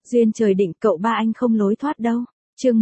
Duyên trời định cậu ba anh không lối thoát đâu. Chương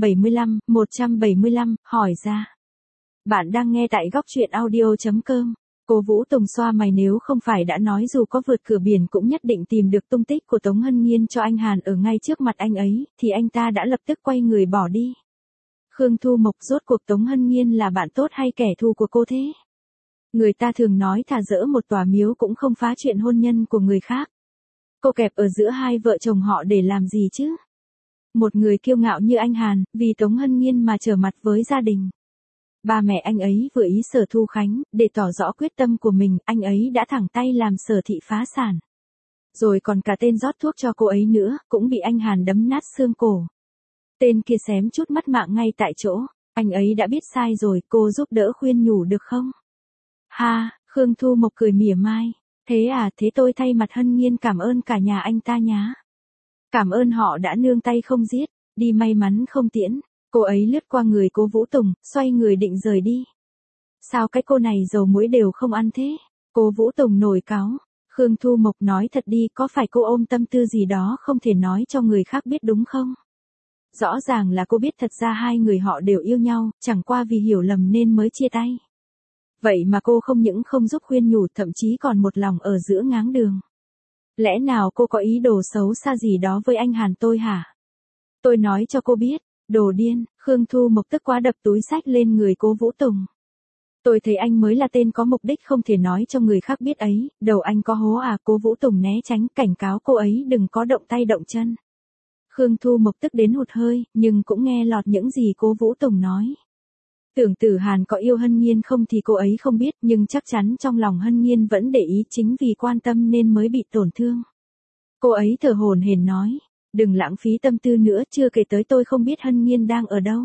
175, hỏi ra. Bạn đang nghe tại góc truyện audio.com. Cô Vũ Tùng xoa mày, nếu không phải đã nói dù có vượt cửa biển cũng nhất định tìm được tung tích của Tống Hân Nhiên cho anh Hàn ở ngay trước mặt anh ấy, thì anh ta đã lập tức quay người bỏ đi. Khương Thu Mộc, rốt cuộc Tống Hân Nhiên là bạn tốt hay kẻ thù của cô thế? Người ta thường nói thà dỡ một tòa miếu cũng không phá chuyện hôn nhân của người khác. Cô kẹp ở giữa hai vợ chồng họ để làm gì chứ? Một người kiêu ngạo như anh Hàn, vì Tống Hân Nhiên mà trở mặt với gia đình. Ba mẹ anh ấy vừa ý Sở Thu Khánh, để tỏ rõ quyết tâm của mình, anh ấy đã thẳng tay làm Sở Thị phá sản. Rồi còn cả tên rót thuốc cho cô ấy nữa, cũng bị anh Hàn đấm nát xương cổ. Tên kia xém chút mất mạng ngay tại chỗ, anh ấy đã biết sai rồi, cô giúp đỡ khuyên nhủ được không? Ha, Khương Thu Mộc cười mỉa mai. Thế à, thế tôi thay mặt Hân Nhiên cảm ơn cả nhà anh ta nhá. Cảm ơn họ đã nương tay không giết, đi may mắn không tiễn. Cô ấy lướt qua người Cố Vũ Tùng, xoay người định rời đi. Sao cái cô này dầu muối đều không ăn thế? Cố Vũ Tùng nổi cáu. Khương Thu Mộc, nói thật đi, có phải cô ôm tâm tư gì đó không thể nói cho người khác biết đúng không? Rõ ràng là cô biết thật ra hai người họ đều yêu nhau, chẳng qua vì hiểu lầm nên mới chia tay. Vậy mà cô không những không giúp khuyên nhủ, thậm chí còn một lòng ở giữa ngáng đường. Lẽ nào cô có ý đồ xấu xa gì đó với anh Hàn tôi hả? Tôi nói cho cô biết, đồ điên. Khương Thu Mộc tức quá đập túi xách lên người Cố Vũ Tùng. Tôi thấy anh mới là tên có mục đích không thể nói cho người khác biết ấy, đầu anh có hố à? Cố Vũ Tùng né tránh, cảnh cáo cô ấy đừng có động tay động chân. Khương Thu Mộc tức đến hụt hơi, nhưng cũng nghe lọt những gì Cố Vũ Tùng nói. Tưởng Tử Hàn có yêu Hân Nhiên không thì cô ấy không biết, nhưng chắc chắn trong lòng Hân Nhiên vẫn để ý, chính vì quan tâm nên mới bị tổn thương. Cô ấy thở hổn hển nói, đừng lãng phí tâm tư nữa, chưa kể tới tôi không biết Hân Nhiên đang ở đâu.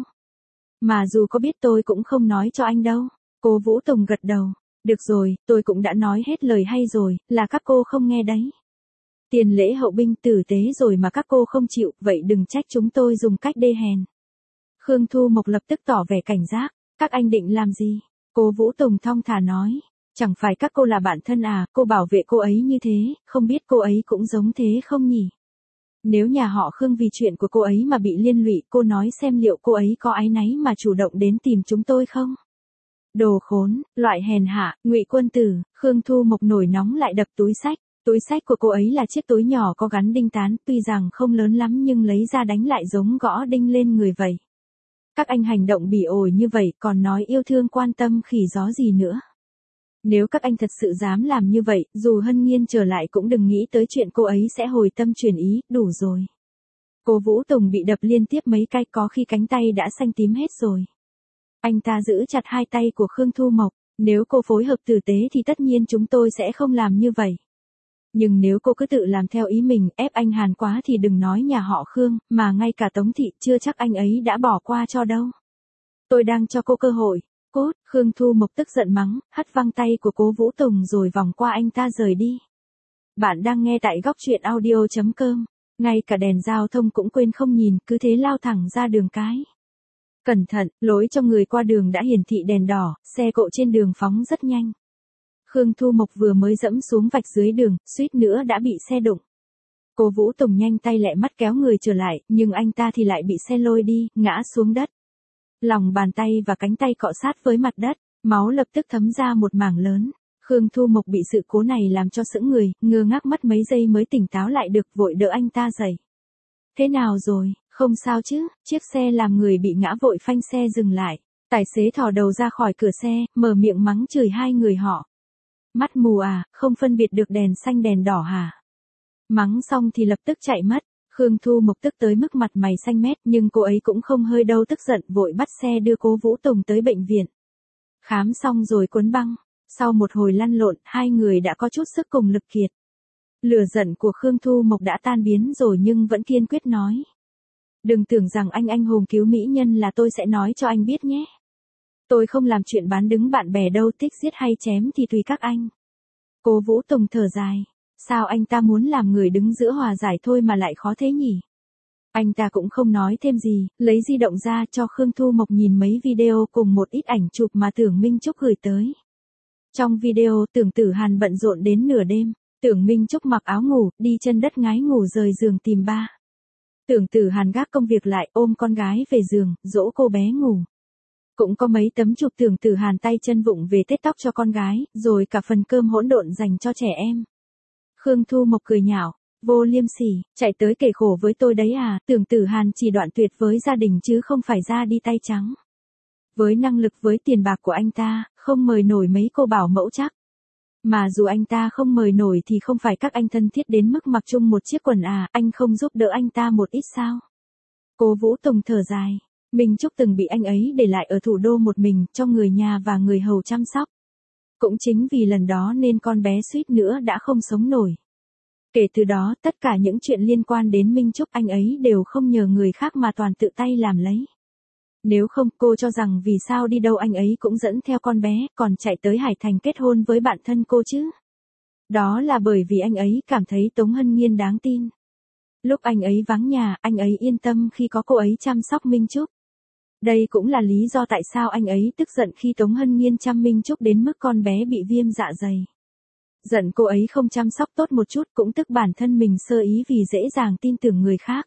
Mà dù có biết tôi cũng không nói cho anh đâu. Cố Vũ Tùng gật đầu, được rồi, tôi cũng đã nói hết lời hay rồi, là các cô không nghe đấy. Tiền lễ hậu binh tử tế rồi mà các cô không chịu, vậy đừng trách chúng tôi dùng cách đê hèn. Khương Thu Mộc lập tức tỏ vẻ cảnh giác. Các anh định làm gì? Cố Vũ Tùng thong thả nói. Chẳng phải các cô là bạn thân à, cô bảo vệ cô ấy như thế, không biết cô ấy cũng giống thế không nhỉ? Nếu nhà họ Khương vì chuyện của cô ấy mà bị liên lụy, cô nói xem liệu cô ấy có áy náy mà chủ động đến tìm chúng tôi không? Đồ khốn, loại hèn hạ, Ngụy Quân Tử. Khương Thu Mộc nổi nóng lại đập túi xách. Túi xách của cô ấy là chiếc túi nhỏ có gắn đinh tán, tuy rằng không lớn lắm nhưng lấy ra đánh lại giống gõ đinh lên người vậy. Các anh hành động bỉ ổi như vậy còn nói yêu thương quan tâm khỉ gió gì nữa. Nếu các anh thật sự dám làm như vậy, dù Hân Nhiên trở lại cũng đừng nghĩ tới chuyện cô ấy sẽ hồi tâm chuyển ý, đủ rồi. Cố Vũ Tùng bị đập liên tiếp mấy cái, có khi cánh tay đã xanh tím hết rồi. Anh ta giữ chặt hai tay của Khương Thu Mộc, nếu cô phối hợp tử tế thì tất nhiên chúng tôi sẽ không làm như vậy. Nhưng nếu cô cứ tự làm theo ý mình, ép anh Hàn quá thì đừng nói nhà họ Khương, mà ngay cả Tống Thị chưa chắc anh ấy đã bỏ qua cho đâu. Tôi đang cho cô cơ hội. Cốt, Khương Thu Mộc tức giận mắng, hất văng tay của Cố Vũ Tùng rồi vòng qua anh ta rời đi. Bạn đang nghe tại góc truyện audio.com. Ngay cả đèn giao thông cũng quên không nhìn, cứ thế lao thẳng ra đường cái. Cẩn thận, lối cho người qua đường đã hiển thị đèn đỏ, xe cộ trên đường phóng rất nhanh. Khương Thu Mộc vừa mới dẫm xuống vạch dưới đường, suýt nữa đã bị xe đụng. Cố Vũ Tùng nhanh tay lẹ mắt kéo người trở lại, nhưng anh ta thì lại bị xe lôi đi, ngã xuống đất. Lòng bàn tay và cánh tay cọ sát với mặt đất, máu lập tức thấm ra một mảng lớn. Khương Thu Mộc bị sự cố này làm cho sững người, ngơ ngác mất mấy giây mới tỉnh táo lại được, vội đỡ anh ta dậy. Thế nào rồi, không sao chứ? Chiếc xe làm người bị ngã vội phanh xe dừng lại. Tài xế thò đầu ra khỏi cửa xe, mở miệng mắng chửi hai người họ. Mắt mù à, không phân biệt được đèn xanh đèn đỏ hả? Mắng xong thì lập tức chạy mất. Khương Thu Mộc tức tới mức mặt mày xanh mét, nhưng cô ấy cũng không hơi đâu tức giận, vội bắt xe đưa Cố Vũ Tùng tới bệnh viện. Khám xong rồi cuốn băng. Sau một hồi lăn lộn, hai người đã có chút sức cùng lực kiệt. Lửa giận của Khương Thu Mộc đã tan biến rồi nhưng vẫn kiên quyết nói. Đừng tưởng rằng anh hùng cứu mỹ nhân là tôi sẽ nói cho anh biết nhé. Tôi không làm chuyện bán đứng bạn bè đâu, thích giết hay chém thì tùy các anh. Cố Vũ Tùng thở dài. Sao anh ta muốn làm người đứng giữa hòa giải thôi mà lại khó thế nhỉ? Anh ta cũng không nói thêm gì, lấy di động ra cho Khương Thu Mộc nhìn mấy video cùng một ít ảnh chụp mà Tưởng Minh Trúc gửi tới. Trong video, Tưởng Tử Hàn bận rộn đến nửa đêm, Tưởng Minh Trúc mặc áo ngủ, đi chân đất ngái ngủ rời giường tìm ba. Tưởng Tử Hàn gác công việc lại, ôm con gái về giường, dỗ cô bé ngủ. Cũng có mấy tấm chụp Tưởng Tử Hàn tay chân vụng về tết tóc cho con gái, rồi cả phần cơm hỗn độn dành cho trẻ em. Khương Thu Mộc cười nhạo, vô liêm sỉ, chạy tới kể khổ với tôi đấy à, Tưởng Tử Hàn chỉ đoạn tuyệt với gia đình chứ không phải ra đi tay trắng. Với năng lực với tiền bạc của anh ta, không mời nổi mấy cô bảo mẫu chắc. Mà dù anh ta không mời nổi thì không phải các anh thân thiết đến mức mặc chung một chiếc quần à, anh không giúp đỡ anh ta một ít sao? Cố Vũ Tùng thở dài, Minh Trúc từng bị anh ấy để lại ở thủ đô một mình, cho người nhà và người hầu chăm sóc. Cũng chính vì lần đó nên con bé suýt nữa đã không sống nổi. Kể từ đó, tất cả những chuyện liên quan đến Minh Trúc anh ấy đều không nhờ người khác mà toàn tự tay làm lấy. Nếu không, cô cho rằng vì sao đi đâu anh ấy cũng dẫn theo con bé, còn chạy tới Hải Thành kết hôn với bạn thân cô chứ? Đó là bởi vì anh ấy cảm thấy Tống Hân Nhiên đáng tin. Lúc anh ấy vắng nhà, anh ấy yên tâm khi có cô ấy chăm sóc Minh Trúc. Đây cũng là lý do tại sao anh ấy tức giận khi Tống Hân Nhiên chăm Minh Trúc đến mức con bé bị viêm dạ dày. Giận cô ấy không chăm sóc tốt một chút, cũng tức bản thân mình sơ ý vì dễ dàng tin tưởng người khác.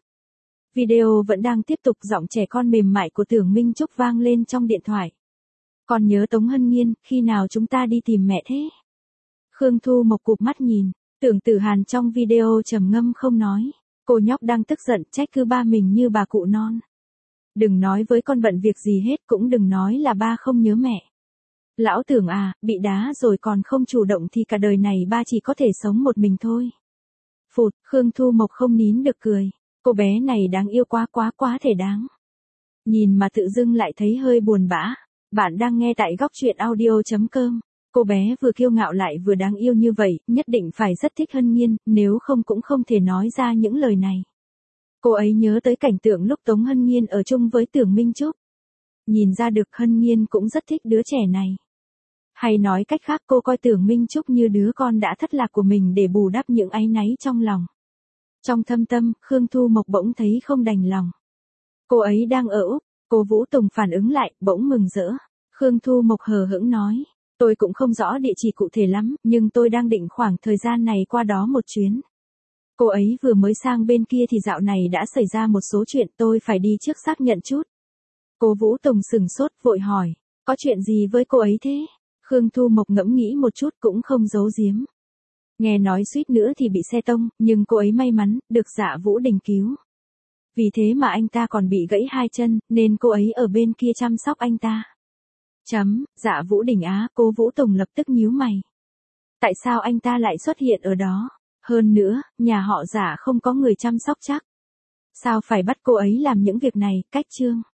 Video vẫn đang tiếp tục, giọng trẻ con mềm mại của Tưởng Minh Trúc vang lên trong điện thoại. Còn nhớ Tống Hân Nhiên, khi nào chúng ta đi tìm mẹ thế? Khương Thu Mộc cụp mắt nhìn, Tưởng Tử Hàn trong video trầm ngâm không nói. Cô nhóc đang tức giận, trách cứ ba mình như bà cụ non. Đừng nói với con bận việc gì hết, cũng đừng nói là ba không nhớ mẹ. Lão Tưởng à, bị đá rồi còn không chủ động thì cả đời này ba chỉ có thể sống một mình thôi. Phụt, Khương Thu Mộc không nín được cười. Cô bé này đáng yêu quá thể đáng. Nhìn mà tự dưng lại thấy hơi buồn bã. Bạn đang nghe tại góc truyện audio.com. Cô bé vừa kiêu ngạo lại vừa đáng yêu như vậy, nhất định phải rất thích Hân Nhiên, nếu không cũng không thể nói ra những lời này. Cô ấy nhớ tới cảnh tượng lúc Tống Hân Nhiên ở chung với Tưởng Minh Trúc. Nhìn ra được Hân Nhiên cũng rất thích đứa trẻ này. Hay nói cách khác, cô coi Tưởng Minh Trúc như đứa con đã thất lạc của mình để bù đắp những áy náy trong lòng. Trong thâm tâm, Khương Thu Mộc bỗng thấy không đành lòng. Cô ấy đang ở Úc, cô Vũ Tùng phản ứng lại, bỗng mừng rỡ. Khương Thu Mộc hờ hững nói, tôi cũng không rõ địa chỉ cụ thể lắm, nhưng tôi đang định khoảng thời gian này qua đó một chuyến. Cô ấy vừa mới sang bên kia thì dạo này đã xảy ra một số chuyện, tôi phải đi trước xác nhận chút. Cô Vũ Tùng sừng sốt, vội hỏi, có chuyện gì với cô ấy thế? Khương Thu Mộc ngẫm nghĩ một chút cũng không giấu giếm. Nghe nói suýt nữa thì bị xe tông, nhưng cô ấy may mắn, được Dạ Vũ Đình cứu. Vì thế mà anh ta còn bị gãy hai chân, nên cô ấy ở bên kia chăm sóc anh ta. Dạ Vũ Đình á, cô Vũ Tùng lập tức nhíu mày. Tại sao anh ta lại xuất hiện ở đó? Hơn nữa, nhà họ Dạ không có người chăm sóc chắc. Sao phải bắt cô ấy làm những việc này, cách chương?